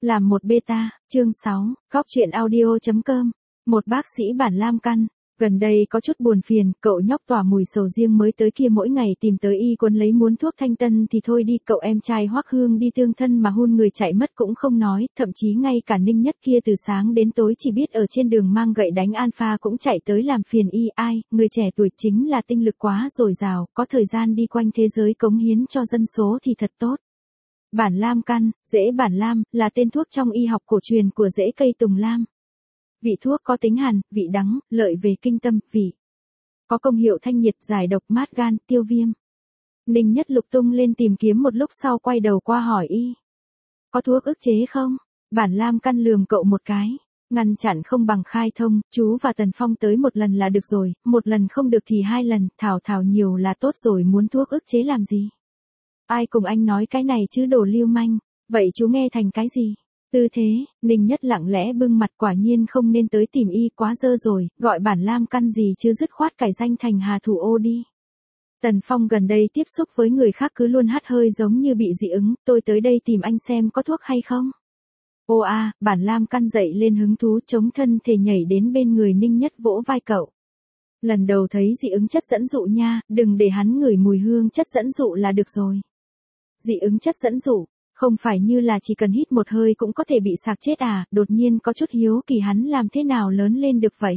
Làm một beta, chương 6, Cóc truyện audio.com. Một bác sĩ bản Lam Căn, gần đây có chút buồn phiền, cậu nhóc tỏa mùi sầu riêng mới tới kia mỗi ngày tìm tới y quấn lấy muốn thuốc thanh tân thì thôi đi, cậu em trai Hoắc Hương đi tương thân mà hôn người chạy mất cũng không nói, thậm chí ngay cả Ninh Nhất kia từ sáng đến tối chỉ biết ở trên đường mang gậy đánh Alpha cũng chạy tới làm phiền y. Ai, người trẻ tuổi chính là tinh lực quá dồi dào, có thời gian đi quanh thế giới cống hiến cho dân số thì thật tốt. Bản Lam Căn, rễ bản Lam, là tên thuốc trong y học cổ truyền của rễ cây tùng lam. Vị thuốc có tính hàn, vị đắng, lợi về kinh tâm, vị. Có công hiệu thanh nhiệt, giải độc, mát gan, tiêu viêm. Ninh Nhất lục tung lên tìm kiếm một lúc sau quay đầu qua hỏi y. Có thuốc ức chế không? Bản Lam Căn lườm cậu một cái. Ngăn chặn không bằng khai thông, chú và Tần Phong tới một lần là được rồi, một lần không được thì hai lần, thảo nhiều là tốt rồi, muốn thuốc ức chế làm gì? Ai cùng anh nói cái này chứ đồ lưu manh, vậy chú nghe thành cái gì? Tư thế, Ninh Nhất lặng lẽ bưng mặt, quả nhiên không nên tới tìm y, quá dơ rồi, gọi bản Lam Căn gì chứ dứt khoát cải danh thành Hà Thủ Ô đi. Tần Phong gần đây tiếp xúc với người khác cứ luôn hắt hơi giống như bị dị ứng, tôi tới đây tìm anh xem có thuốc hay không. Ô a, bản Lam Căn dậy lên hứng thú, chống thân thể nhảy đến bên người Ninh Nhất vỗ vai cậu. Lần đầu thấy dị ứng chất dẫn dụ nha, đừng để hắn ngửi mùi hương chất dẫn dụ là được rồi. Dị ứng chất dẫn dụ, không phải như là chỉ cần hít một hơi cũng có thể bị sạc chết à, đột nhiên có chút hiếu kỳ hắn làm thế nào lớn lên được vậy.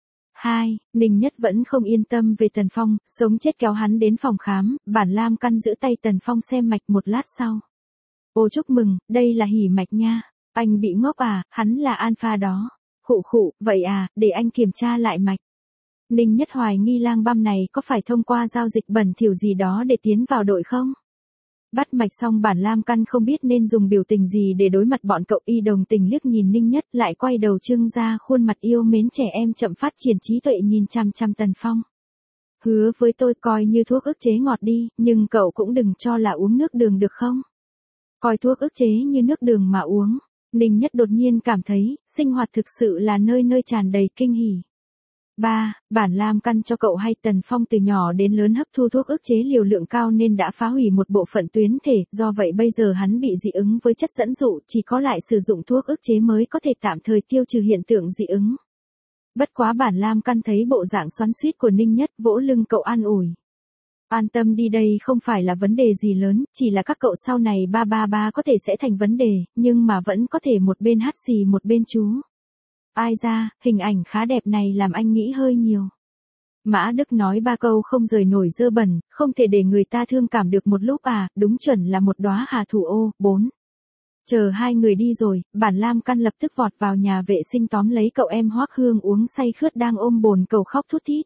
2. Ninh Nhất vẫn không yên tâm về Tần Phong, sống chết kéo hắn đến phòng khám, bản Lam Căn giữ tay Tần Phong xem mạch một lát sau. Ô chúc mừng, đây là hỉ mạch nha, anh bị ngốc à, hắn là Alpha đó. Khụ, vậy à, để anh kiểm tra lại mạch. Ninh Nhất hoài nghi lang băm này có phải thông qua giao dịch bẩn thỉu gì đó để tiến vào đội không? Bắt mạch xong bản Lam Căn không biết nên dùng biểu tình gì để đối mặt bọn cậu, y đồng tình liếc nhìn Ninh Nhất lại quay đầu trưng ra khuôn mặt yêu mến trẻ em chậm phát triển trí tuệ nhìn chằm chằm Tần Phong. Hứa với tôi coi như thuốc ức chế ngọt đi, nhưng cậu cũng đừng cho là uống nước đường được không? Coi thuốc ức chế như nước đường mà uống. Ninh Nhất đột nhiên cảm thấy, sinh hoạt thực sự là nơi nơi tràn đầy kinh hỉ. 3. Bản Lam Căn cho cậu hay Tần Phong từ nhỏ đến lớn hấp thu thuốc ức chế liều lượng cao nên đã phá hủy một bộ phận tuyến thể, do vậy bây giờ hắn bị dị ứng với chất dẫn dụ, chỉ có lại sử dụng thuốc ức chế mới có thể tạm thời tiêu trừ hiện tượng dị ứng. Bất quá bản Lam Căn thấy bộ dạng xoắn xuýt của Ninh Nhất, vỗ lưng cậu an ủi. An tâm đi, đây không phải là vấn đề gì lớn, chỉ là các cậu sau này ba có thể sẽ thành vấn đề, nhưng mà vẫn có thể một bên hắt xì một bên chú. Ai ra, hình ảnh khá đẹp này làm anh nghĩ hơi nhiều. Mã Đức nói ba câu không rời nổi dơ bẩn, không thể để người ta thương cảm được một lúc à, đúng chuẩn là một đóa Hà Thủ Ô. 4. Chờ hai người đi rồi, bản Lam Căn lập tức vọt vào nhà vệ sinh tóm lấy cậu em Hoắc Hương uống say khướt đang ôm bồn cầu khóc thút thít.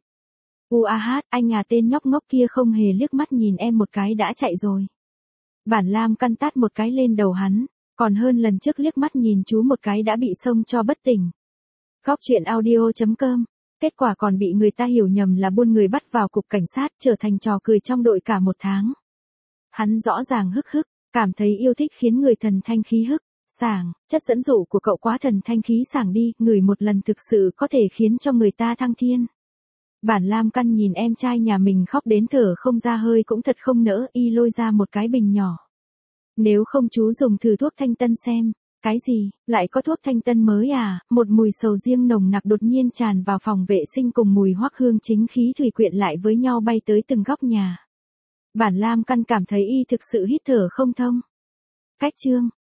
Anh à, tên nhóc ngốc kia không hề liếc mắt nhìn em một cái đã chạy rồi. Bản Lam Căn tát một cái lên đầu hắn, còn hơn lần trước liếc mắt nhìn chú một cái đã bị xông cho bất tỉnh. Cóc truyện audio.com. Kết quả còn bị người ta hiểu nhầm là buôn người bắt vào cục cảnh sát, trở thành trò cười trong đội cả một tháng. Hắn rõ ràng hức, cảm thấy yêu thích khiến người thần thanh khí hức, sảng, chất dẫn dụ của cậu quá thần thanh khí sảng đi, ngửi một lần thực sự có thể khiến cho người ta thăng thiên. Bản Lam Căn nhìn em trai nhà mình khóc đến thở không ra hơi cũng thật không nỡ, y lôi ra một cái bình nhỏ. Nếu không chú dùng thử thuốc thanh tân xem. Cái gì, lại có thuốc thanh tân mới à? Một mùi sầu riêng nồng nặc đột nhiên tràn vào phòng vệ sinh cùng mùi Hoắc Hương chính khí thủy quyện lại với nhau bay tới từng góc nhà. Bản Lam Căn cảm thấy y thực sự hít thở không thông. Cách chương